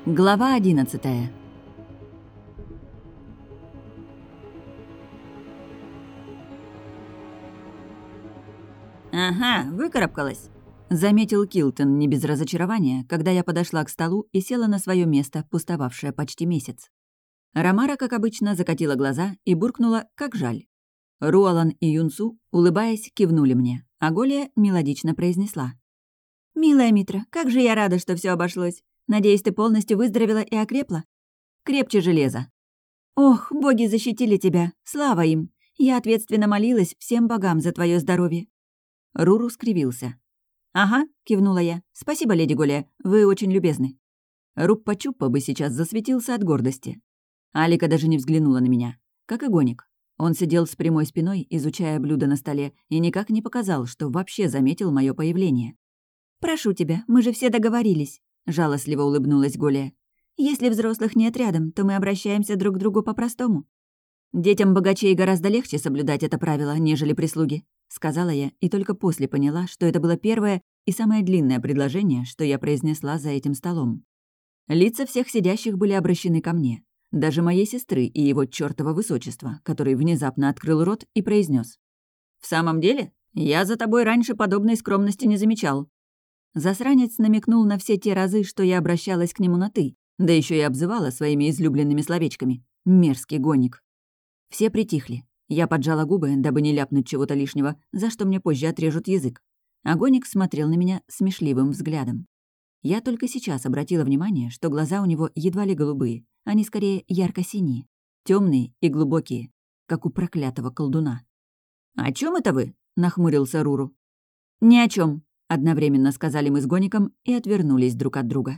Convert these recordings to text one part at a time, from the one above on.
Глава 11. «Ага, выкарабкалась», — заметил Килтон не без разочарования, когда я подошла к столу и села на свое место, пустовавшее почти месяц. Ромара, как обычно, закатила глаза и буркнула «как жаль». Руалан и Юнсу, улыбаясь, кивнули мне, а Голия мелодично произнесла: «Милая Митра, как же я рада, что все обошлось. Надеюсь, ты полностью выздоровела и окрепла? Крепче железа». «Ох, боги защитили тебя, слава им! Я ответственно молилась всем богам за твое здоровье». Руру скривился. «Ага», — кивнула я. «Спасибо, леди Голия, вы очень любезны». Руппа-Чуппа бы сейчас засветился от гордости. Алика даже не взглянула на меня. Как и Гоник. Он сидел с прямой спиной, изучая блюдо на столе, и никак не показал, что вообще заметил мое появление. «Прошу тебя, мы же все договорились», — жалостливо улыбнулась Голия. «Если взрослых нет рядом, то мы обращаемся друг к другу по-простому». «Детям богачей гораздо легче соблюдать это правило, нежели прислуги», — сказала я, и только после поняла, что это было первое и самое длинное предложение, что я произнесла за этим столом. Лица всех сидящих были обращены ко мне. Даже моей сестры и его чёртово высочества, который внезапно открыл рот и произнес: «В самом деле? Я за тобой раньше подобной скромности не замечал». Засранец намекнул на все те разы, что я обращалась к нему на «ты», да еще и обзывала своими излюбленными словечками. Мерзкий гоник. Все притихли. Я поджала губы, дабы не ляпнуть чего-то лишнего, за что мне позже отрежут язык. А гоник смотрел на меня смешливым взглядом. Я только сейчас обратила внимание, что глаза у него едва ли голубые, они скорее ярко-синие, темные и глубокие, как у проклятого колдуна. «О чем это вы?» — нахмурился Руру. «Ни о чем, одновременно сказали мы с гоником и отвернулись друг от друга.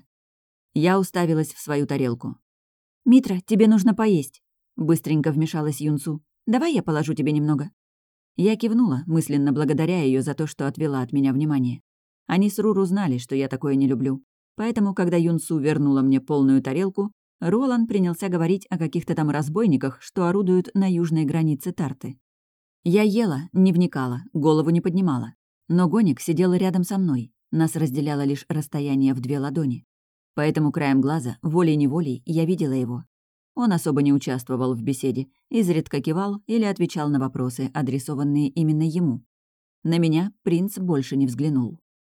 Я уставилась в свою тарелку. «Митра, тебе нужно поесть», — быстренько вмешалась Юнсу. «Давай я положу тебе немного». Я кивнула, мысленно благодаря ее за то, что отвела от меня внимание. Они с Руру знали, что я такое не люблю. Поэтому, когда Юнсу вернула мне полную тарелку, Ролан принялся говорить о каких-то там разбойниках, что орудуют на южной границе Тарты. Я ела, не вникала, голову не поднимала. Но гоник сидел рядом со мной. Нас разделяло лишь расстояние в 2 ладони. Поэтому краем глаза, волей-неволей, я видела его. Он особо не участвовал в беседе, изредка кивал или отвечал на вопросы, адресованные именно ему. На меня принц больше не взглянул.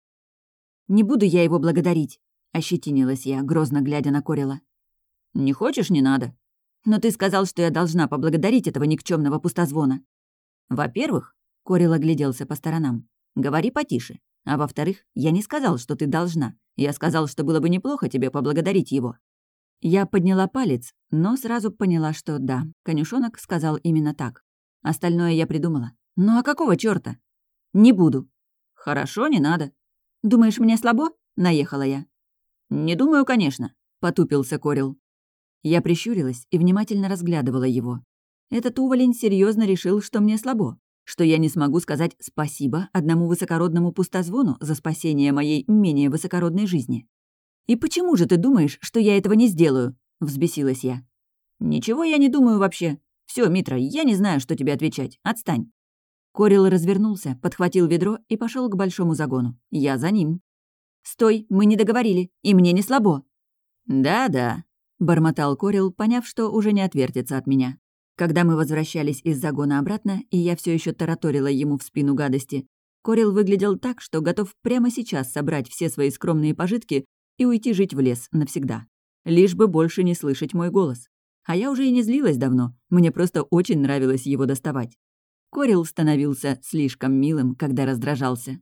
«Не буду я его благодарить», — ощетинилась я, грозно глядя на Корила. «Не хочешь, не надо. Но ты сказал, что я должна поблагодарить этого никчемного пустозвона». «Во-первых», — Корил огляделся по сторонам, — «говори потише. А во-вторых, я не сказал, что ты должна. Я сказал, что было бы неплохо тебе поблагодарить его». Я подняла палец, но сразу поняла, что да, конюшонок сказал именно так. Остальное я придумала. «Ну а какого чёрта?» «Не буду». «Хорошо, не надо». «Думаешь, мне слабо?» — наехала я. «Не думаю, конечно», — потупился Корил. Я прищурилась и внимательно разглядывала его. Этот уволень серьезно решил, что мне слабо, что я не смогу сказать спасибо одному высокородному пустозвону за спасение моей менее высокородной жизни. «И почему же ты думаешь, что я этого не сделаю?» — взбесилась я. «Ничего я не думаю вообще. Все, Митра, я не знаю, что тебе отвечать. Отстань». Корил развернулся, подхватил ведро и пошел к большому загону. Я за ним. «Стой, мы не договорили, и мне не слабо». «Да-да», — бормотал Корил, поняв, что уже не отвертится от меня. Когда мы возвращались из загона обратно, и я все еще тараторила ему в спину гадости, Корил выглядел так, что готов прямо сейчас собрать все свои скромные пожитки и уйти жить в лес навсегда. Лишь бы больше не слышать мой голос. А я уже и не злилась давно, мне просто очень нравилось его доставать. Корил становился слишком милым, когда раздражался.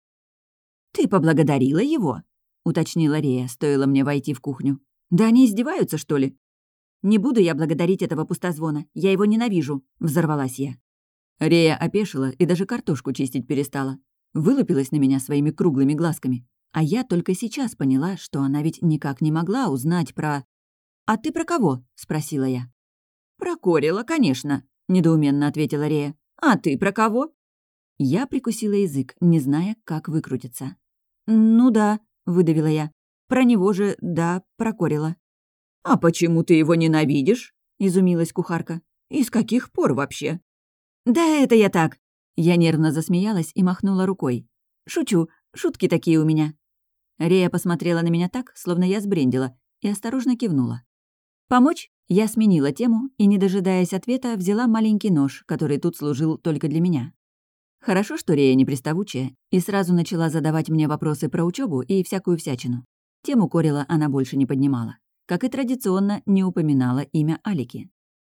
«Ты поблагодарила его?» — уточнила Рея, стоило мне войти в кухню. «Да они издеваются, что ли?» «Не буду я благодарить этого пустозвона, я его ненавижу», — взорвалась я. Рея опешила и даже картошку чистить перестала. Вылупилась на меня своими круглыми глазками. А я только сейчас поняла, что она ведь никак не могла узнать про... «А ты про кого?» — спросила я. «Про Корила, конечно», — недоуменно ответила Рея. «А ты про кого?» Я прикусила язык, не зная, как выкрутиться. «Ну да», — выдавила я. «Про него же, да, про Корила». «А почему ты его ненавидишь?» — изумилась кухарка. «И с каких пор вообще?» «Да это я так». Я нервно засмеялась и махнула рукой. «Шучу, шутки такие у меня». Рея посмотрела на меня так, словно я сбрендила, и осторожно кивнула. «Помочь?» Я сменила тему и, не дожидаясь ответа, взяла маленький нож, который тут служил только для меня. Хорошо, что Рея не приставучая, и сразу начала задавать мне вопросы про учебу и всякую всячину. Тему Корила она больше не поднимала. Как и традиционно, не упоминала имя Алики.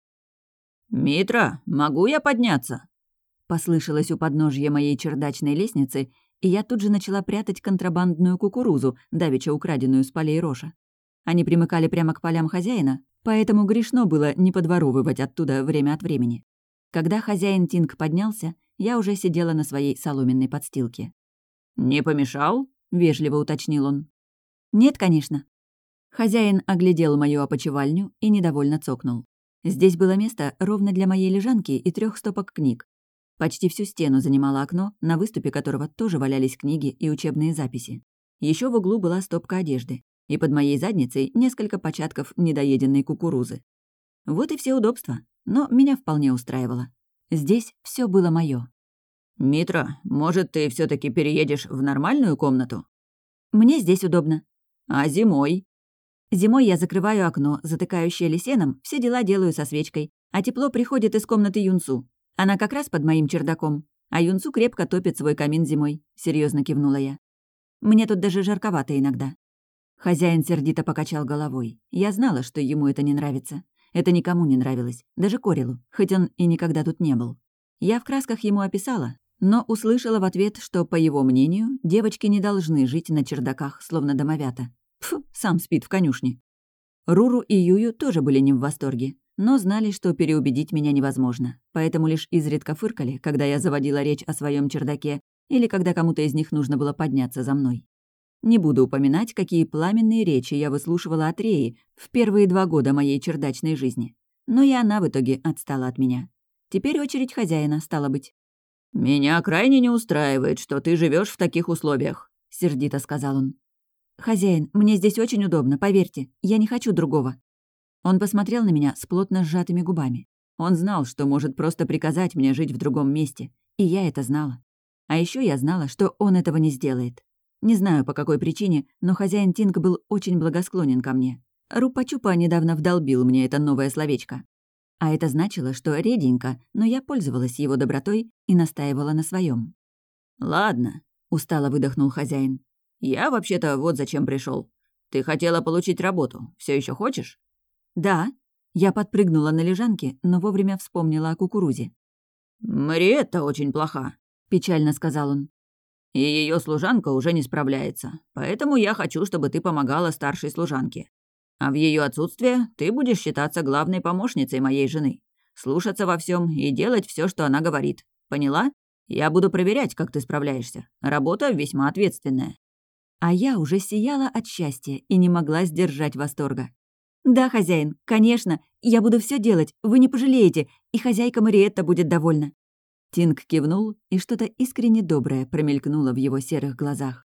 «Митра, могу я подняться?» Послышалось у подножья моей чердачной лестницы, и я тут же начала прятать контрабандную кукурузу, давеча украденную с полей Роша. Они примыкали прямо к полям хозяина, поэтому грешно было не подворовывать оттуда время от времени. Когда хозяин Тинг поднялся, я уже сидела на своей соломенной подстилке. «Не помешал?» — вежливо уточнил он. «Нет, конечно». Хозяин оглядел мою опочивальню и недовольно цокнул. Здесь было место ровно для моей лежанки и 3 стопок книг. Почти всю стену занимало окно, на выступе которого тоже валялись книги и учебные записи. Еще в углу была стопка одежды, и под моей задницей несколько початков недоеденной кукурузы. Вот и все удобства, но меня вполне устраивало. Здесь все было мое. «Митра, может, ты все таки переедешь в нормальную комнату?» Мне здесь удобно. «А зимой?» Зимой я закрываю окно, затыкающее лисеном, все дела делаю со свечкой, а тепло приходит из комнаты Юнсу. Она как раз под моим чердаком, а Юнсу крепко топит свой камин зимой», — серьезно кивнула я. «Мне тут даже жарковато иногда». Хозяин сердито покачал головой. Я знала, что ему это не нравится. Это никому не нравилось, даже Корилу, хоть он и никогда тут не был. Я в красках ему описала, но услышала в ответ, что, по его мнению, девочки не должны жить на чердаках, словно домовята. Фу, сам спит в конюшне. Руру и Юю тоже были не в восторге, но знали, что переубедить меня невозможно, поэтому лишь изредка фыркали, когда я заводила речь о своем чердаке или когда кому-то из них нужно было подняться за мной. Не буду упоминать, какие пламенные речи я выслушивала от Реи в первые 2 года моей чердачной жизни. Но и она в итоге отстала от меня. Теперь очередь хозяина, стала быть. «Меня крайне не устраивает, что ты живешь в таких условиях», — сердито сказал он. «Хозяин, мне здесь очень удобно, поверьте, я не хочу другого». Он посмотрел на меня с плотно сжатыми губами. Он знал, что может просто приказать мне жить в другом месте, и я это знала. А еще я знала, что он этого не сделает. Не знаю, по какой причине, но хозяин Тинг был очень благосклонен ко мне. Рупа-Чупа недавно вдолбил мне это новое словечко. А это значило, что реденько, но я пользовалась его добротой и настаивала на своем. «Ладно», — устало выдохнул хозяин. «Я вообще-то вот зачем пришел. Ты хотела получить работу. Все еще хочешь?» «Да». Я подпрыгнула на лежанке, но вовремя вспомнила о кукурузе. «Мариетта очень плоха», — печально сказал он. «И ее служанка уже не справляется. Поэтому я хочу, чтобы ты помогала старшей служанке. А в ее отсутствие ты будешь считаться главной помощницей моей жены. Слушаться во всем и делать все, что она говорит. Поняла? Я буду проверять, как ты справляешься. Работа весьма ответственная». А я уже сияла от счастья и не могла сдержать восторга. «Да, хозяин, конечно, я буду все делать, вы не пожалеете, и хозяйка Мариетта будет довольна». Тинг кивнул, и что-то искренне доброе промелькнуло в его серых глазах.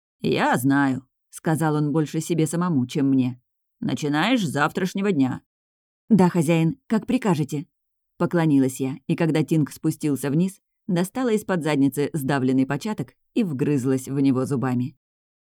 «Я знаю», — сказал он больше себе самому, чем мне. «Начинаешь с завтрашнего дня». «Да, хозяин, как прикажете». Поклонилась я, и когда Тинг спустился вниз, достала из-под задницы сдавленный початок и вгрызлась в него зубами.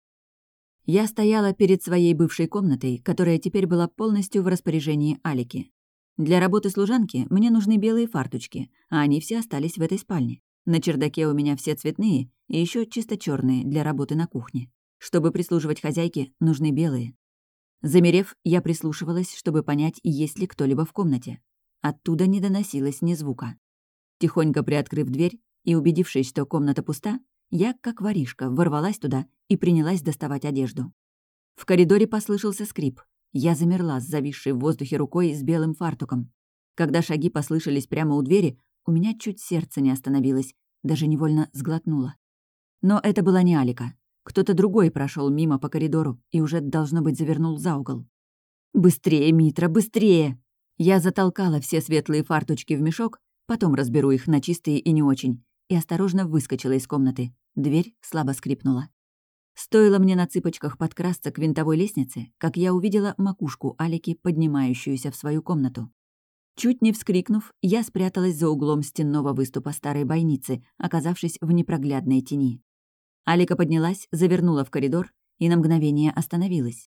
Я стояла перед своей бывшей комнатой, которая теперь была полностью в распоряжении Алики. Для работы служанки мне нужны белые фарточки, а они все остались в этой спальне. На чердаке у меня все цветные и еще чисто черные для работы на кухне. Чтобы прислуживать хозяйке, нужны белые. Замерев, я прислушивалась, чтобы понять, есть ли кто-либо в комнате. Оттуда не доносилось ни звука. Тихонько приоткрыв дверь и убедившись, что комната пуста, я, как воришка, ворвалась туда и принялась доставать одежду. В коридоре послышался скрип. Я замерла с зависшей в воздухе рукой с белым фартуком. Когда шаги послышались прямо у двери, у меня чуть сердце не остановилось, даже невольно сглотнула. Но это была не Алика. Кто-то другой прошел мимо по коридору и уже, должно быть, завернул за угол. «Быстрее, Митра, быстрее!» Я затолкала все светлые фарточки в мешок, потом разберу их на чистые и не очень, и осторожно выскочила из комнаты. Дверь слабо скрипнула. Стоило мне на цыпочках подкрасться к винтовой лестнице, как я увидела макушку Алики, поднимающуюся в свою комнату. Чуть не вскрикнув, я спряталась за углом стенного выступа старой бойницы, оказавшись в непроглядной тени. Алика поднялась, завернула в коридор и на мгновение остановилась.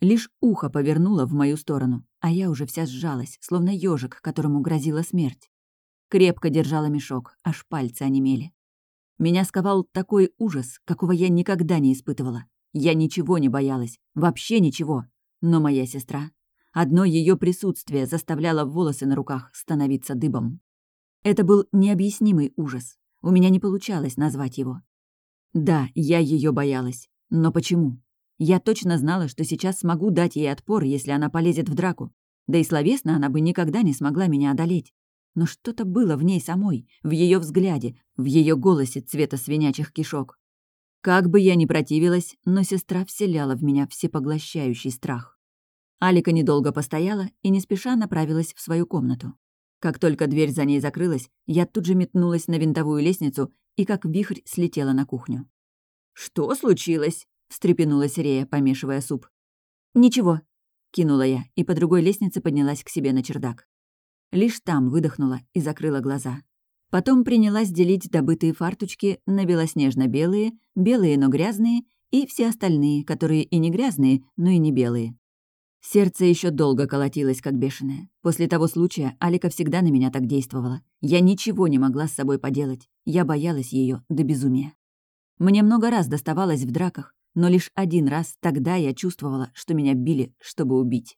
Лишь ухо повернуло в мою сторону, а я уже вся сжалась, словно ежик, которому грозила смерть. Крепко держала мешок, аж пальцы онемели. Меня сковал такой ужас, какого я никогда не испытывала. Я ничего не боялась, вообще ничего. Но моя сестра... Одно ее присутствие заставляло волосы на руках становиться дыбом. Это был необъяснимый ужас. У меня не получалось назвать его. Да, я ее боялась. Но почему? Я точно знала, что сейчас смогу дать ей отпор, если она полезет в драку. Да и словесно она бы никогда не смогла меня одолеть. Но что-то было в ней самой, в ее взгляде, в ее голосе цвета свинячих кишок. Как бы я ни противилась, но сестра вселяла в меня всепоглощающий страх. Алика недолго постояла и не спеша направилась в свою комнату. Как только дверь за ней закрылась, я тут же метнулась на винтовую лестницу и как вихрь слетела на кухню. «Что случилось?» — встрепенулась Рея, помешивая суп. «Ничего», — кинула я и по другой лестнице поднялась к себе на чердак. Лишь там выдохнула и закрыла глаза. Потом принялась делить добытые фартучки на белоснежно-белые, белые, но грязные, и все остальные, которые и не грязные, но и не белые. Сердце еще долго колотилось, как бешеное. После того случая Алика всегда на меня так действовала. Я ничего не могла с собой поделать. Я боялась ее до безумия. Мне много раз доставалось в драках, но лишь один раз тогда я чувствовала, что меня били, чтобы убить.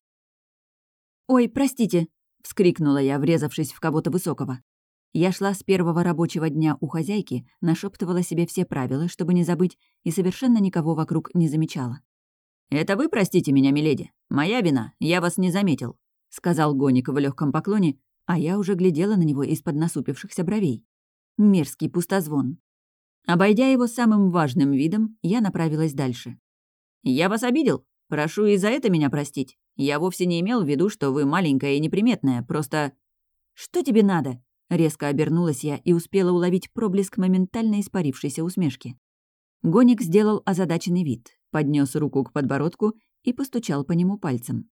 «Ой, простите!» — вскрикнула я, врезавшись в кого-то высокого. Я шла с первого рабочего дня у хозяйки, нашептывала себе все правила, чтобы не забыть, и совершенно никого вокруг не замечала. «Это вы простите меня, миледи? Моя вина, я вас не заметил», — сказал Гоник в легком поклоне, а я уже глядела на него из-под насупившихся бровей. Мерзкий пустозвон. Обойдя его самым важным видом, я направилась дальше. «Я вас обидел? Прошу и за это меня простить. Я вовсе не имел в виду, что вы маленькая и неприметная, просто...» «Что тебе надо?» — резко обернулась я и успела уловить проблеск моментально испарившейся усмешки. Гоник сделал озадаченный вид, поднес руку к подбородку и постучал по нему пальцем.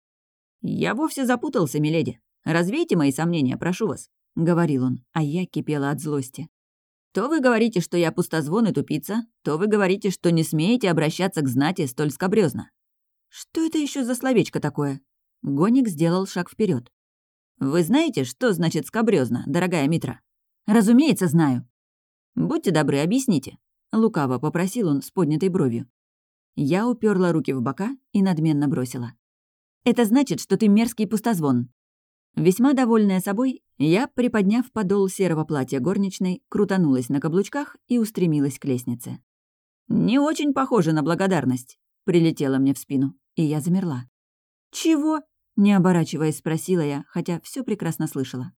«Я вовсе запутался, миледи. Развейте мои сомнения, прошу вас», — говорил он, а я кипела от злости. «То вы говорите, что я пустозвон и тупица, то вы говорите, что не смеете обращаться к знати столь скабрёзно. Что это еще за словечко такое?» Гоник сделал шаг вперед. «Вы знаете, что значит скабрёзно, дорогая Митра?» «Разумеется, знаю». «Будьте добры, объясните», — лукаво попросил он с поднятой бровью. Я уперла руки в бока и надменно бросила. «Это значит, что ты мерзкий пустозвон». Весьма довольная собой, я, приподняв подол серого платья горничной, крутанулась на каблучках и устремилась к лестнице. «Не очень похоже на благодарность», — прилетела мне в спину, и я замерла. «Чего?» — не оборачиваясь, спросила я, хотя все прекрасно слышала.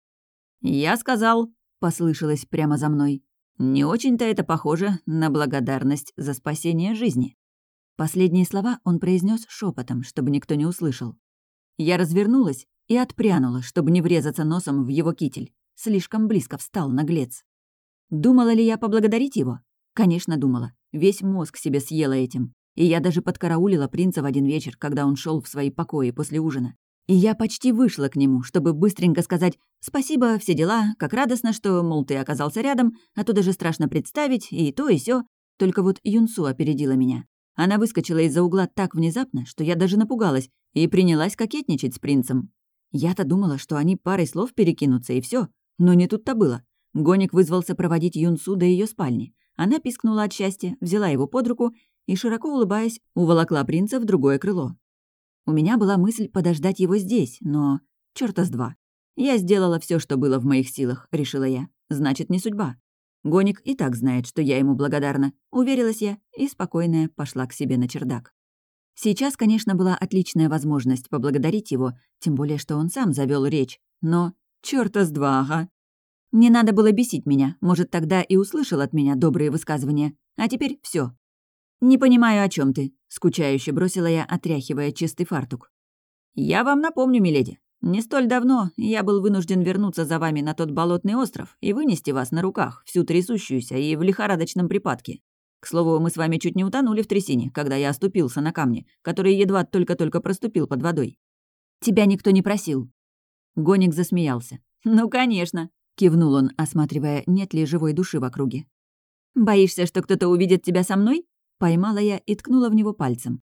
«Я сказал», — послышалось прямо за мной, «не очень-то это похоже на благодарность за спасение жизни». Последние слова он произнес шепотом, чтобы никто не услышал. Я развернулась и отпрянула, чтобы не врезаться носом в его китель. Слишком близко встал наглец. Думала ли я поблагодарить его? Конечно, думала. Весь мозг себе съела этим. И я даже подкараулила принца в один вечер, когда он шел в свои покои после ужина. И я почти вышла к нему, чтобы быстренько сказать «спасибо, все дела, как радостно, что, мол, ты оказался рядом, а то даже страшно представить, и то, и сё». Только вот Юнсу опередила меня. Она выскочила из-за угла так внезапно, что я даже напугалась и принялась кокетничать с принцем. Я-то думала, что они парой слов перекинутся, и все, но не тут-то было. Гоник вызвался проводить Юнсу до ее спальни. Она пискнула от счастья, взяла его под руку и, широко улыбаясь, уволокла принца в другое крыло. У меня была мысль подождать его здесь, но... чёрта с два. Я сделала все, что было в моих силах, решила я. Значит, не судьба. Гоник и так знает, что я ему благодарна, уверилась я и, спокойная, пошла к себе на чердак. Сейчас, конечно, была отличная возможность поблагодарить его, тем более, что он сам завёл речь, но... чёрта с два, ага. Не надо было бесить меня, может, тогда и услышал от меня добрые высказывания, а теперь всё. «Не понимаю, о чём ты», — скучающе бросила я, отряхивая чистый фартук. «Я вам напомню, миледи. Не столь давно я был вынужден вернуться за вами на тот болотный остров и вынести вас на руках, всю трясущуюся и в лихорадочном припадке. К слову, мы с вами чуть не утонули в трясине, когда я оступился на камне, который едва только-только проступил под водой. Тебя никто не просил». Гоник засмеялся. «Ну, конечно», — кивнул он, осматривая, нет ли живой души в округе. «Боишься, что кто-то увидит тебя со мной?» Поймала я и ткнула в него пальцем.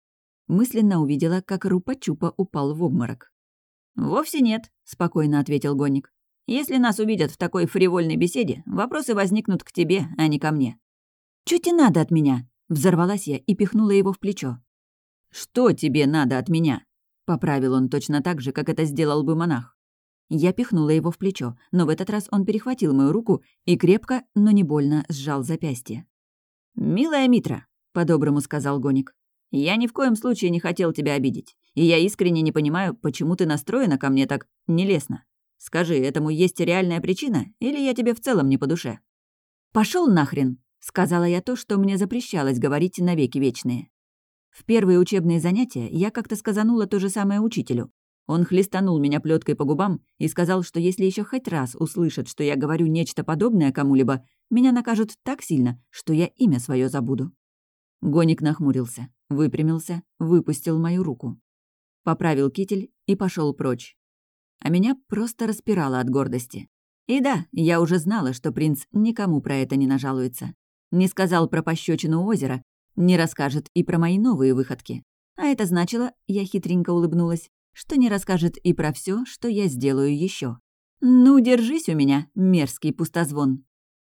Мысленно увидела, как Рупа-Чупа упал в обморок. «Вовсе нет», — спокойно ответил Гоник. «Если нас увидят в такой фривольной беседе, вопросы возникнут к тебе, а не ко мне». «Чё тебе надо от меня?» — взорвалась я и пихнула его в плечо. «Что тебе надо от меня?» — поправил он точно так же, как это сделал бы монах. Я пихнула его в плечо, но в этот раз он перехватил мою руку и крепко, но не больно сжал запястье. «Милая Митра», — по-доброму сказал Гоник, — «я ни в коем случае не хотел тебя обидеть, и я искренне не понимаю, почему ты настроена ко мне так нелестно. Скажи, этому есть реальная причина, или я тебе в целом не по душе?» «Пошёл нахрен», — сказала я то, что мне запрещалось говорить навеки вечные. В первые учебные занятия я как-то сказанула то же самое учителю. Он хлестанул меня плеткой по губам и сказал, что если еще хоть раз услышат, что я говорю нечто подобное кому-либо, меня накажут так сильно, что я имя свое забуду. Гоник нахмурился, выпрямился, выпустил мою руку. Поправил китель и пошел прочь. А меня просто распирало от гордости. И да, я уже знала, что принц никому про это не нажалуется. Не сказал про пощечину озера, не расскажет и про мои новые выходки. А это значило, я хитренько улыбнулась, что не расскажет и про все, что я сделаю еще. Ну, держись у меня, мерзкий пустозвон.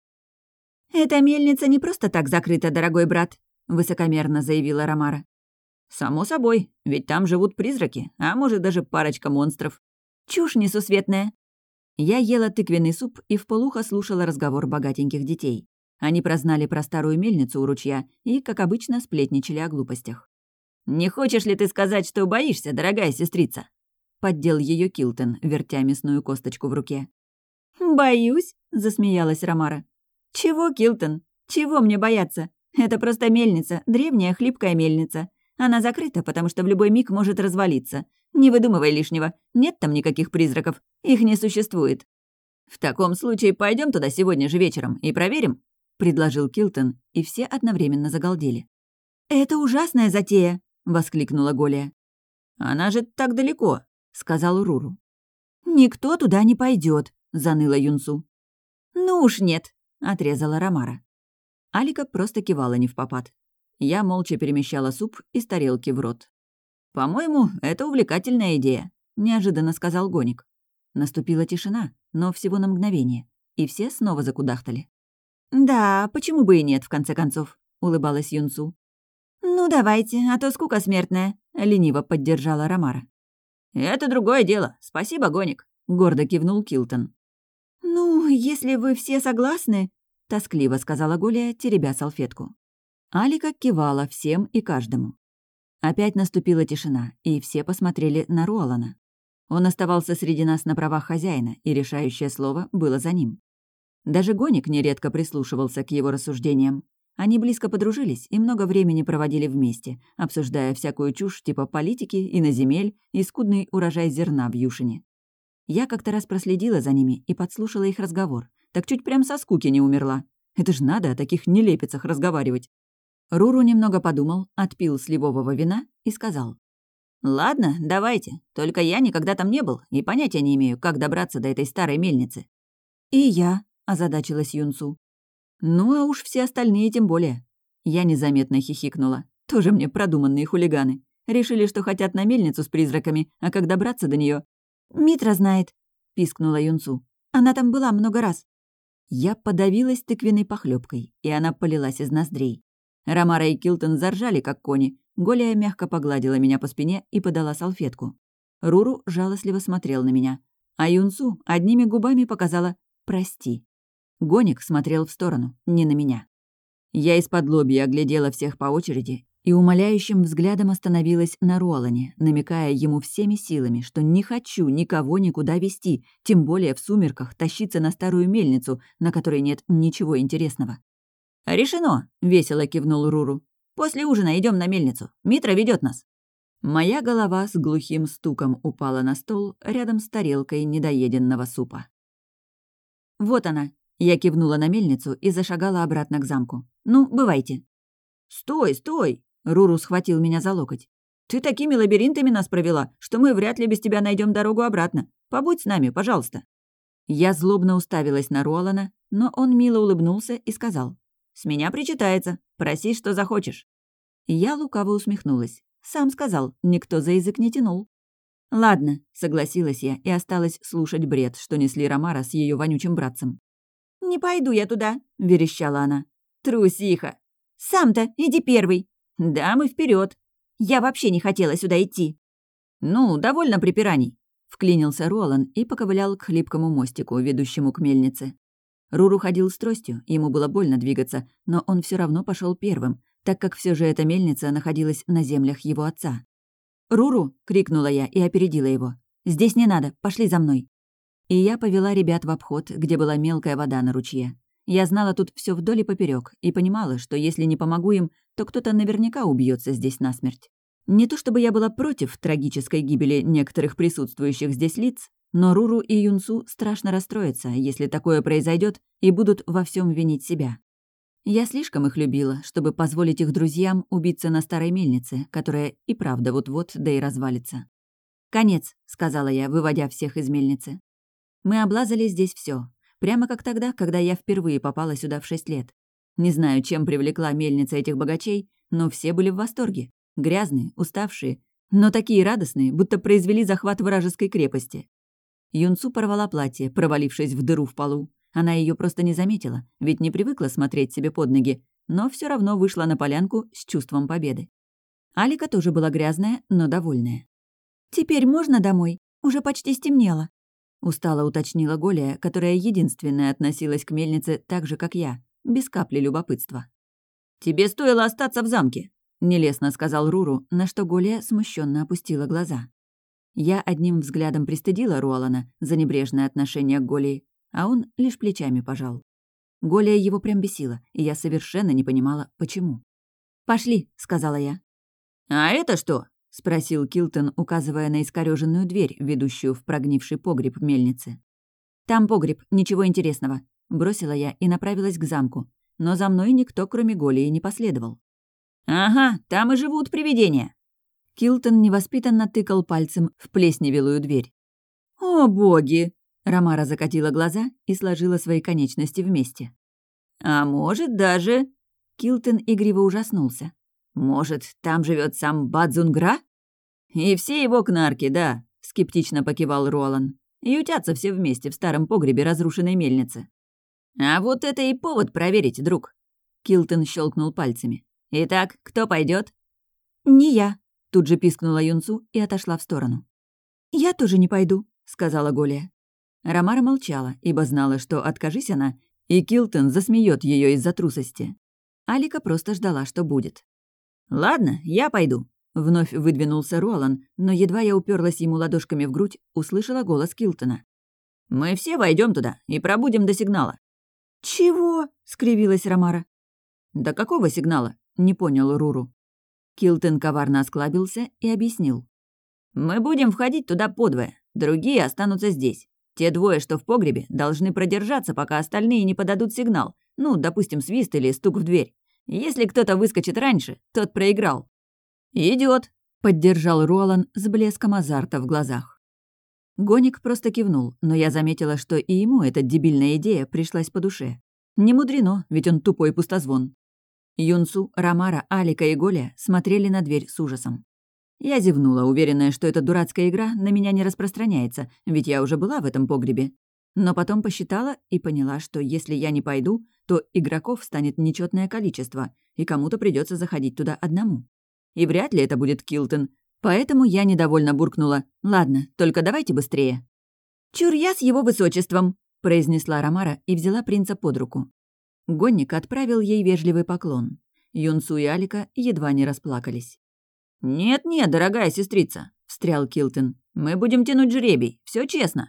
«Эта мельница не просто так закрыта, дорогой брат», — высокомерно заявила Ромара. «Само собой, ведь там живут призраки, а может даже парочка монстров». «Чушь несусветная». Я ела тыквенный суп и вполуха слушала разговор богатеньких детей. Они прознали про старую мельницу у ручья и, как обычно, сплетничали о глупостях. «Не хочешь ли ты сказать, что боишься, дорогая сестрица?» Поддел ее Килтон, вертя мясную косточку в руке. «Боюсь», — засмеялась Ромара. «Чего, Килтон? Чего мне бояться? Это просто мельница, древняя хлипкая мельница. Она закрыта, потому что в любой миг может развалиться. Не выдумывай лишнего, нет там никаких призраков, их не существует». «В таком случае пойдем туда сегодня же вечером и проверим», — предложил Килтон, и все одновременно загалдели. «Это ужасная затея», — воскликнула Голия. «Она же так далеко», — сказал Руру. «Никто туда не пойдет, заныла Юнсу. «Ну уж нет», — отрезала Ромара. Алика просто кивала невпопад. Я молча перемещала суп из тарелки в рот. «По-моему, это увлекательная идея», — неожиданно сказал Гоник. Наступила тишина, но всего на мгновение, и все снова закудахтали. «Да, почему бы и нет, в конце концов», — улыбалась Юнсу. «Ну, давайте, а то скука смертная», — лениво поддержала Ромара. «Это другое дело. Спасибо, Гоник», — гордо кивнул Килтон. «Ну, если вы все согласны», — тоскливо сказала Голия, теребя салфетку. Алика кивала всем и каждому. Опять наступила тишина, и все посмотрели на Руалана. Он оставался среди нас на правах хозяина, и решающее слово было за ним. Даже Гоник нередко прислушивался к его рассуждениям. Они близко подружились и много времени проводили вместе, обсуждая всякую чушь типа политики, иноземель и скудный урожай зерна в Юшине. Я как-то раз проследила за ними и подслушала их разговор. Так чуть прям со скуки не умерла. Это ж надо о таких нелепицах разговаривать. Руру немного подумал, отпил сливового вина и сказал. «Ладно, давайте. Только я никогда там не был и понятия не имею, как добраться до этой старой мельницы». «И я», — озадачилась Юнсу. «Ну, а уж все остальные тем более». Я незаметно хихикнула. Тоже мне продуманные хулиганы. Решили, что хотят на мельницу с призраками, а как добраться до нее? «Митра знает», — пискнула Юнсу. «Она там была много раз». Я подавилась тыквенной похлебкой, и она полилась из ноздрей. Ромара и Килтон заржали, как кони. Голия мягко погладила меня по спине и подала салфетку. Руру жалостливо смотрел на меня, а Юнсу одними губами показала «прости». Гоник смотрел в сторону, не на меня. Я из-под-лобья оглядела всех по очереди и умоляющим взглядом остановилась на Руалане, намекая ему всеми силами, что не хочу никого никуда вести, тем более в сумерках тащиться на старую мельницу, на которой нет ничего интересного. «Решено!» — весело кивнул Руру. «После ужина идем на мельницу. Митра ведет нас». Моя голова с глухим стуком упала на стол рядом с тарелкой недоеденного супа. «Вот она!» — я кивнула на мельницу и зашагала обратно к замку. «Ну, бывайте!» «Стой, стой!» — Руру схватил меня за локоть. «Ты такими лабиринтами нас провела, что мы вряд ли без тебя найдем дорогу обратно. Побудь с нами, пожалуйста». Я злобно уставилась на Руалана, но он мило улыбнулся и сказал. «С меня причитается. Проси, что захочешь». Я лукаво усмехнулась. Сам сказал, никто за язык не тянул. «Ладно», — согласилась я и осталась слушать бред, что несли Ромара с ее вонючим братцем. «Не пойду я туда», — верещала она. «Трусиха!» «Сам-то иди первый!» «Да, мы вперед. «Я вообще не хотела сюда идти!» «Ну, довольно припираний!» — вклинился Ролан и поковылял к хлипкому мостику, ведущему к мельнице. Руру ходил с тростью, ему было больно двигаться, но он все равно пошел первым, так как все же эта мельница находилась на землях его отца. «Руру!» — крикнула я и опередила его. «Здесь не надо, пошли за мной!» И я повела ребят в обход, где была мелкая вода на ручье. Я знала тут все вдоль и поперек и понимала, что если не помогу им, то кто-то наверняка убьется здесь насмерть. Не то чтобы я была против трагической гибели некоторых присутствующих здесь лиц, но Руру и Юнсу страшно расстроятся, если такое произойдет, и будут во всем винить себя. Я слишком их любила, чтобы позволить их друзьям убиться на старой мельнице, которая и правда вот-вот да и развалится. «Конец», — сказала я, выводя всех из мельницы. Мы облазали здесь все, прямо как тогда, когда я впервые попала сюда в 6 лет. Не знаю, чем привлекла мельница этих богачей, но все были в восторге. Грязные, уставшие, но такие радостные, будто произвели захват вражеской крепости. Юнсу порвала платье, провалившись в дыру в полу. Она ее просто не заметила, ведь не привыкла смотреть себе под ноги, но все равно вышла на полянку с чувством победы. Алика тоже была грязная, но довольная. «Теперь можно домой? Уже почти стемнело», — устало уточнила Голия, которая единственная относилась к мельнице так же, как я, без капли любопытства. «Тебе стоило остаться в замке», — нелестно сказал Руру, на что Голия смущенно опустила глаза. Я одним взглядом пристыдила Руалана за небрежное отношение к Голии, а он лишь плечами пожал. Голия его прям бесила, и я совершенно не понимала, почему. «Пошли», — сказала я. «А это что?» — спросил Килтон, указывая на искорёженную дверь, ведущую в прогнивший погреб мельницы. «Там погреб, ничего интересного», — бросила я и направилась к замку, но за мной никто, кроме Голии, не последовал. «Ага, там и живут привидения!» Килтон невоспитанно тыкал пальцем в плесневелую дверь. «О, боги!» — Ромара закатила глаза и сложила свои конечности вместе. «А может, даже...» — Килтон игриво ужаснулся. «Может, там живет сам Бадзунгра?» «И все его кнарки, да», — скептично покивал Ролан. «Ютятся все вместе в старом погребе разрушенной мельницы». «А вот это и повод проверить, друг!» Килтон щелкнул пальцами. «Итак, кто пойдет? «Не я», — тут же пискнула Юнсу и отошла в сторону. «Я тоже не пойду», — сказала Голия. Ромара молчала, ибо знала, что откажись она, и Килтон засмеет ее из-за трусости. Алика просто ждала, что будет. «Ладно, я пойду», — вновь выдвинулся Ролан, но едва я уперлась ему ладошками в грудь, услышала голос Килтона. «Мы все войдем туда и пробудем до сигнала». «Чего?» — скривилась Ромара. «До какого сигнала?» — не понял Руру. Килтон коварно осклабился и объяснил. «Мы будем входить туда подвое, другие останутся здесь. Те двое, что в погребе, должны продержаться, пока остальные не подадут сигнал, ну, допустим, свист или стук в дверь. Если кто-то выскочит раньше, тот проиграл». «Идёт», — поддержал Ролан с блеском азарта в глазах. Гоник просто кивнул, но я заметила, что и ему эта дебильная идея пришлась по душе. Не мудрено, ведь он тупой пустозвон. Юнсу, Ромара, Алика и Голя смотрели на дверь с ужасом. Я зевнула, уверенная, что эта дурацкая игра на меня не распространяется, ведь я уже была в этом погребе. Но потом посчитала и поняла, что если я не пойду, то игроков станет нечетное количество, и кому-то придется заходить туда одному. И вряд ли это будет Килтон, поэтому я недовольно буркнула: «Ладно, только давайте быстрее». «Чур я с его высочеством», — произнесла Ромара и взяла принца под руку. Гонник отправил ей вежливый поклон. Юнсу и Алика едва не расплакались. «Нет-нет, дорогая сестрица», — встрял Килтон. «Мы будем тянуть жребий, все честно».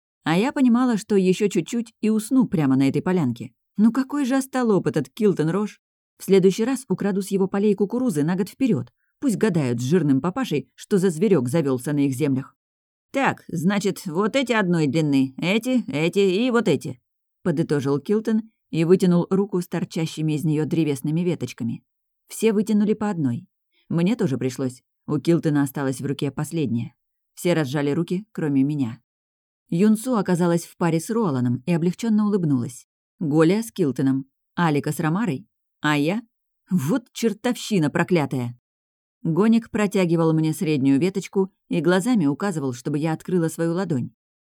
А я понимала, что еще чуть-чуть и усну прямо на этой полянке. Ну какой же остолоп этот Килтон Рош? В следующий раз украду с его полей кукурузы на год вперед. Пусть гадают с жирным папашей, что за зверек завелся на их землях. «Так, значит, вот эти одной длины, эти и вот эти», — подытожил Килтон и вытянул руку с торчащими из нее древесными веточками. Все вытянули по одной. Мне тоже пришлось. У Килтона осталась в руке последняя. Все разжали руки, кроме меня. Юнсу оказалась в паре с Роланом и облегченно улыбнулась. Голя с Килтоном, Алика с Ромарой, а я... Вот чертовщина проклятая! Гоник протягивал мне среднюю веточку и глазами указывал, чтобы я открыла свою ладонь.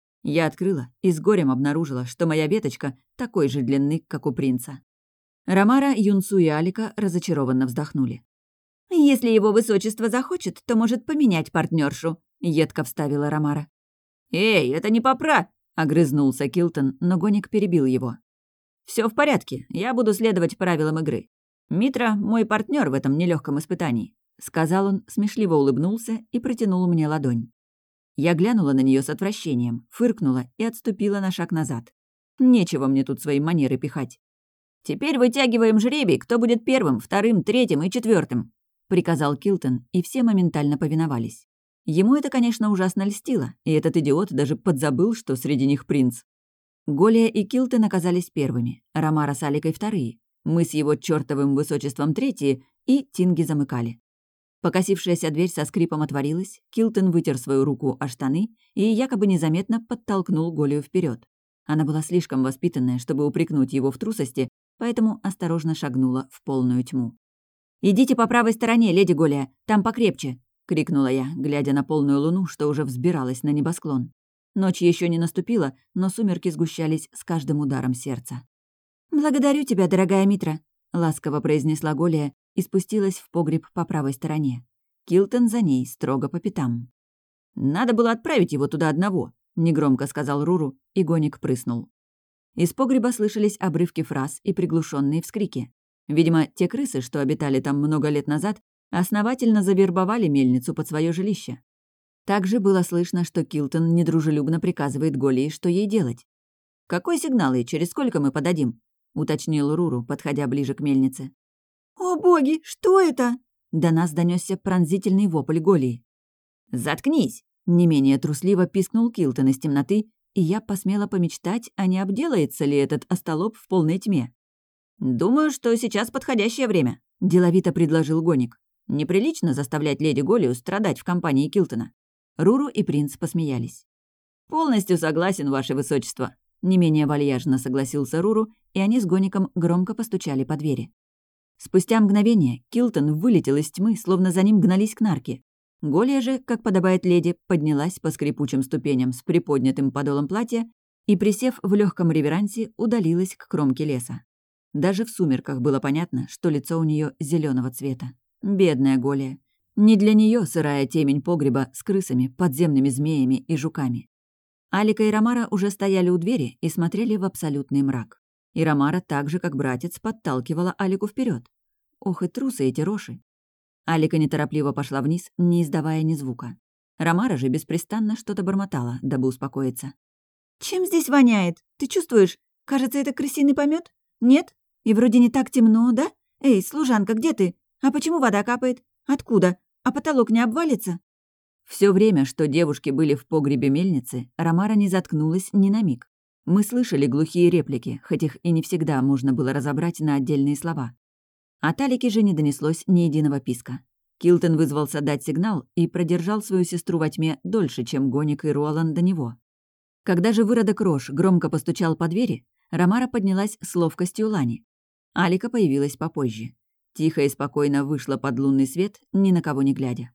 Я открыла и с горем обнаружила, что моя веточка такой же длины, как у принца. Ромара, Юнсу и Алика разочарованно вздохнули. «Если его высочество захочет, то может поменять партнершу», — едко вставила Ромара. «Эй, это не попра!» — огрызнулся Килтон, но Гоник перебил его. «Все в порядке, я буду следовать правилам игры. Митра — мой партнер в этом нелегком испытании», — сказал он, смешливо улыбнулся и протянул мне ладонь. Я глянула на нее с отвращением, фыркнула и отступила на шаг назад. Нечего мне тут свои манеры пихать. «Теперь вытягиваем жребий, кто будет первым, вторым, третьим и четвертым, приказал Килтон, и все моментально повиновались. Ему это, конечно, ужасно льстило, и этот идиот даже подзабыл, что среди них принц. Голия и Килтон оказались первыми, Ромара с Аликой вторые, мы с его чёртовым высочеством третьи, и Тинги замыкали. Покосившаяся дверь со скрипом отворилась, Килтон вытер свою руку о штаны и якобы незаметно подтолкнул Голию вперед. Она была слишком воспитанная, чтобы упрекнуть его в трусости, поэтому осторожно шагнула в полную тьму. «Идите по правой стороне, леди Голия, там покрепче!» — крикнула я, глядя на полную луну, что уже взбиралась на небосклон. Ночь еще не наступила, но сумерки сгущались с каждым ударом сердца. «Благодарю тебя, дорогая Митра», — ласково произнесла Голия и спустилась в погреб по правой стороне. Килтон за ней строго по пятам. «Надо было отправить его туда одного», — негромко сказал Руру, и Гоник прыснул. Из погреба слышались обрывки фраз и приглушенные вскрики. Видимо, те крысы, что обитали там много лет назад, основательно завербовали мельницу под свое жилище. Также было слышно, что Килтон недружелюбно приказывает Голии, что ей делать. «Какой сигнал и через сколько мы подадим?» — уточнил Руру, подходя ближе к мельнице. «О боги, что это?» До нас донесся пронзительный вопль Голии. «Заткнись!» — не менее трусливо пискнул Килтон из темноты, и я посмела помечтать, а не обделается ли этот остолоп в полной тьме. «Думаю, что сейчас подходящее время», — деловито предложил Гоник. «Неприлично заставлять леди Голию страдать в компании Килтона». Руру и принц посмеялись. «Полностью согласен, ваше высочество», — не менее вальяжно согласился Руру, и они с Гоником громко постучали по двери. Спустя мгновение Килтон вылетел из тьмы, словно за ним гнались к нарке. Голия же, как подобает леди, поднялась по скрипучим ступеням с приподнятым подолом платья и, присев в легком реверансе, удалилась к кромке леса. Даже в сумерках было понятно, что лицо у нее зеленого цвета. Бедная Голия. Не для нее сырая темень погреба с крысами, подземными змеями и жуками. Алика и Ромара уже стояли у двери и смотрели в абсолютный мрак. И Ромара так же, как братец, подталкивала Алику вперед. Ох и трусы эти роши. Алика неторопливо пошла вниз, не издавая ни звука. Ромара же беспрестанно что-то бормотала, дабы успокоиться. «Чем здесь воняет? Ты чувствуешь? Кажется, это крысиный помет? Нет? И вроде не так темно, да? Эй, служанка, где ты? А почему вода капает? Откуда? А потолок не обвалится?» Все время, что девушки были в погребе мельницы, Ромара не заткнулась ни на миг. Мы слышали глухие реплики, хоть их и не всегда можно было разобрать на отдельные слова. От Алики же не донеслось ни единого писка. Килтон вызвался дать сигнал и продержал свою сестру во тьме дольше, чем Гоник и Руалан до него. Когда же выродок Рош громко постучал по двери, Ромара поднялась с ловкостью лани. Алика появилась попозже. Тихо и спокойно вышла под лунный свет, ни на кого не глядя.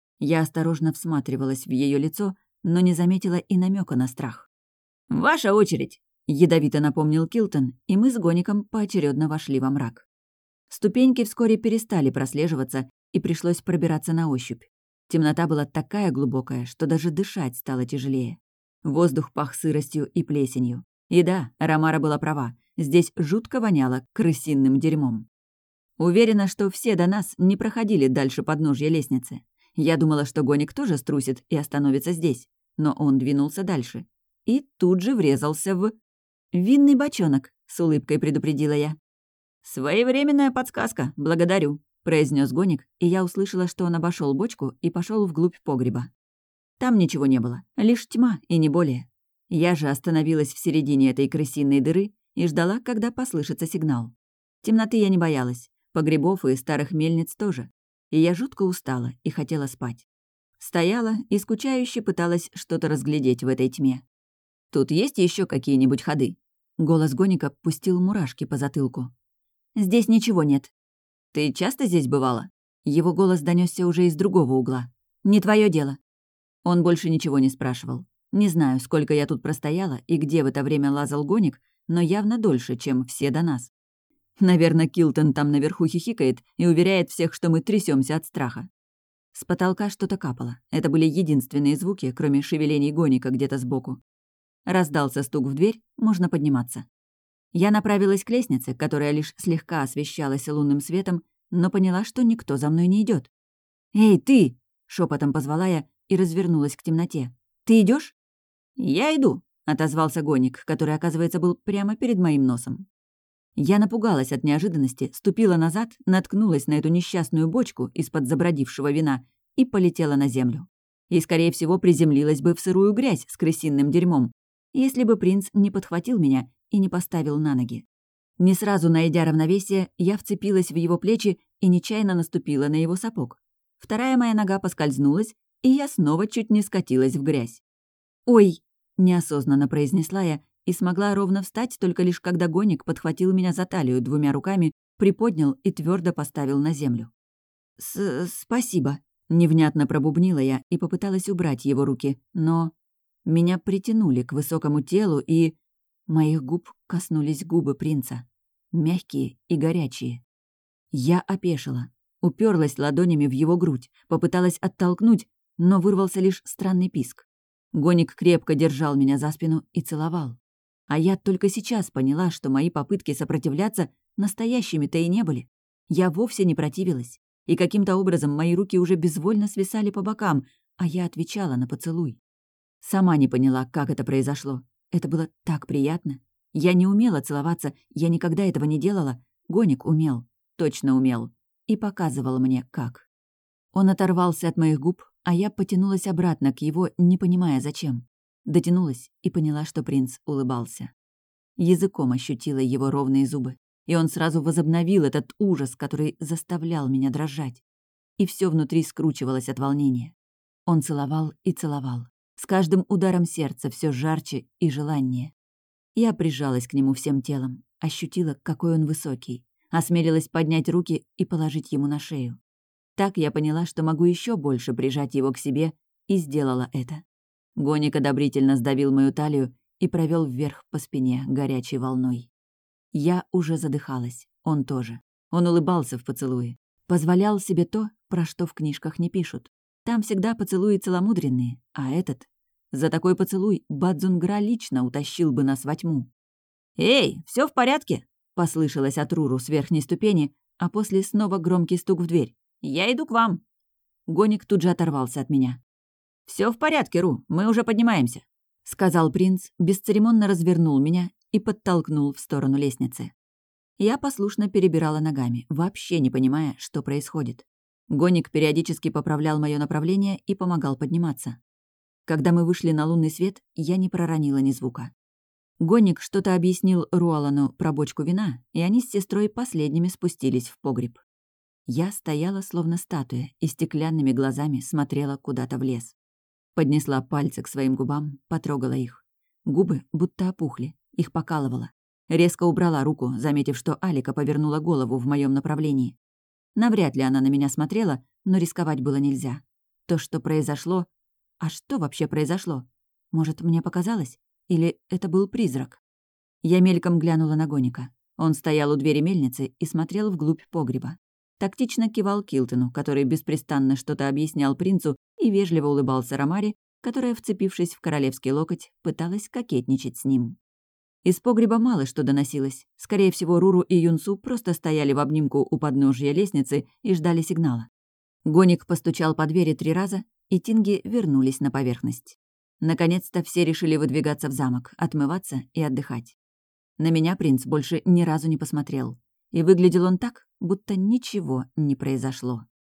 Я осторожно всматривалась в ее лицо, но не заметила и намека на страх. «Ваша очередь!» — ядовито напомнил Килтон, и мы с Гоником поочередно вошли во мрак. Ступеньки вскоре перестали прослеживаться, и пришлось пробираться на ощупь. Темнота была такая глубокая, что даже дышать стало тяжелее. Воздух пах сыростью и плесенью. И да, Ромара была права, здесь жутко воняло крысиным дерьмом. Уверена, что все до нас не проходили дальше подножья лестницы. Я думала, что Гоник тоже струсит и остановится здесь, но он двинулся дальше. И тут же врезался в... «Винный бочонок», — с улыбкой предупредила я. «Своевременная подсказка, благодарю», — произнес Гоник, и я услышала, что он обошел бочку и пошел вглубь погреба. Там ничего не было, лишь тьма и не более. Я же остановилась в середине этой крысиной дыры и ждала, когда послышится сигнал. Темноты я не боялась, погребов и старых мельниц тоже. И я жутко устала и хотела спать. Стояла и скучающе пыталась что-то разглядеть в этой тьме. «Тут есть еще какие-нибудь ходы?» Голос Гоника пустил мурашки по затылку. «Здесь ничего нет». «Ты часто здесь бывала?» Его голос донесся уже из другого угла. «Не твое дело». Он больше ничего не спрашивал. Не знаю, сколько я тут простояла и где в это время лазал гоник, но явно дольше, чем все до нас. Наверное, Килтон там наверху хихикает и уверяет всех, что мы трясемся от страха. С потолка что-то капало. Это были единственные звуки, кроме шевелений гоника где-то сбоку. Раздался стук в дверь, можно подниматься. Я направилась к лестнице, которая лишь слегка освещалась лунным светом, но поняла, что никто за мной не идет. «Эй, ты!» — шепотом позвала я и развернулась к темноте. «Ты идешь? «Я иду», — отозвался гоник, который, оказывается, был прямо перед моим носом. Я напугалась от неожиданности, ступила назад, наткнулась на эту несчастную бочку из-под забродившего вина и полетела на землю. И, скорее всего, приземлилась бы в сырую грязь с крысиным дерьмом, если бы принц не подхватил меня и не поставил на ноги. Не сразу найдя равновесие, я вцепилась в его плечи и нечаянно наступила на его сапог. Вторая моя нога поскользнулась, и я снова чуть не скатилась в грязь. «Ой!» — неосознанно произнесла я и смогла ровно встать, только лишь когда гоник подхватил меня за талию двумя руками, приподнял и твердо поставил на землю. «Спасибо», — невнятно пробубнила я и попыталась убрать его руки, но... Меня притянули к высокому телу, и... Моих губ коснулись губы принца. Мягкие и горячие. Я опешила, уперлась ладонями в его грудь, попыталась оттолкнуть, но вырвался лишь странный писк. Гоник крепко держал меня за спину и целовал. А я только сейчас поняла, что мои попытки сопротивляться настоящими-то и не были. Я вовсе не противилась, и каким-то образом мои руки уже безвольно свисали по бокам, а я отвечала на поцелуй. Сама не поняла, как это произошло. Это было так приятно. Я не умела целоваться, я никогда этого не делала. Гоник умел, точно умел, и показывал мне, как. Он оторвался от моих губ, а я потянулась обратно к его, не понимая, зачем. Дотянулась и поняла, что принц улыбался. Языком ощутила его ровные зубы, и он сразу возобновил этот ужас, который заставлял меня дрожать. И все внутри скручивалось от волнения. Он целовал и целовал. С каждым ударом сердца все жарче и желаннее. Я прижалась к нему всем телом, ощутила, какой он высокий, осмелилась поднять руки и положить ему на шею. Так я поняла, что могу еще больше прижать его к себе, и сделала это. Гоник одобрительно сдавил мою талию и провел вверх по спине горячей волной. Я уже задыхалась, он тоже. Он улыбался в поцелуе, позволял себе то, про что в книжках не пишут. Там всегда поцелуи целомудренные, а этот... За такой поцелуй Бадзунгра лично утащил бы нас во тьму. «Эй, все в порядке?» — послышалось от Руру с верхней ступени, а после снова громкий стук в дверь. «Я иду к вам». Гоник тут же оторвался от меня. Все в порядке, Ру, мы уже поднимаемся», — сказал принц, бесцеремонно развернул меня и подтолкнул в сторону лестницы. Я послушно перебирала ногами, вообще не понимая, что происходит. Гоник периодически поправлял мое направление и помогал подниматься. Когда мы вышли на лунный свет, я не проронила ни звука. Гоник что-то объяснил Руалану про бочку вина, и они с сестрой последними спустились в погреб. Я стояла словно статуя и стеклянными глазами смотрела куда-то в лес. Поднесла пальцы к своим губам, потрогала их. Губы будто опухли, их покалывало. Резко убрала руку, заметив, что Алика повернула голову в моем направлении. Навряд ли она на меня смотрела, но рисковать было нельзя. То, что произошло... А что вообще произошло? Может, мне показалось? Или это был призрак? Я мельком глянула на Гоника. Он стоял у двери мельницы и смотрел вглубь погреба. Тактично кивал Килтону, который беспрестанно что-то объяснял принцу, и вежливо улыбался Рамаре, которая, вцепившись в королевский локоть, пыталась кокетничать с ним. Из погреба мало что доносилось. Скорее всего, Руру и Юнсу просто стояли в обнимку у подножья лестницы и ждали сигнала. Гоник постучал по двери 3 раза, и тинги вернулись на поверхность. Наконец-то все решили выдвигаться в замок, отмываться и отдыхать. На меня принц больше ни разу не посмотрел. И выглядел он так, будто ничего не произошло.